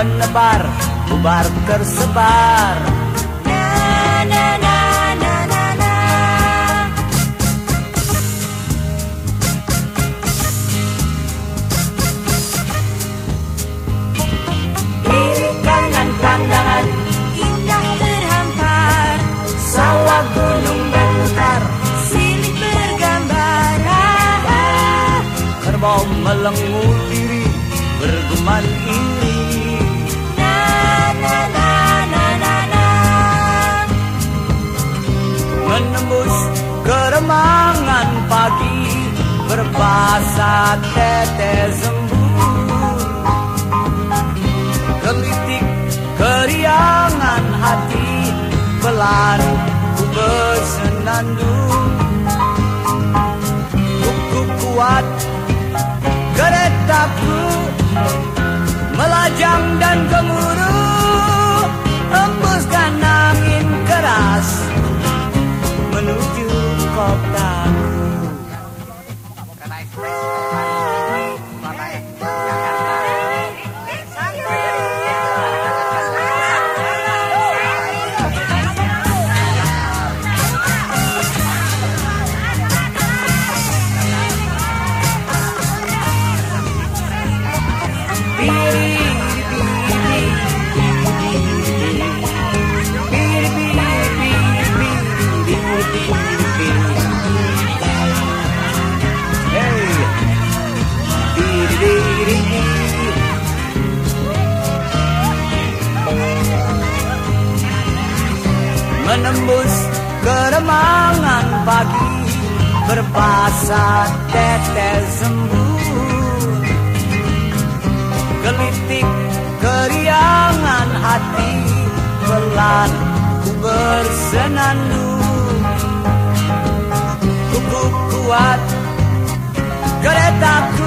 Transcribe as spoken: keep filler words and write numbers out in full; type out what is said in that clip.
menebar, bubar tersebar. Na na na na na na. Kiri kanan pandangan Indah terhampar, sawah gunung bentar, silih bergambar. Ah, ah. kerbau melengut diri bergumam iri. Na na na na na na. Menembus keremangan pagi, berbahasa tetes embun. Gelitik keriangan hati, pelan ku bersenandung. Kuku kuat keretaku, melajang dan gemuruh, hembuskan angin keras menuju kotaku. Menembus keremangan pagi, berbahasa tetes embun. Gelitik keriangan hati, pelan ku bersenandung. Kuku kuat keretaku,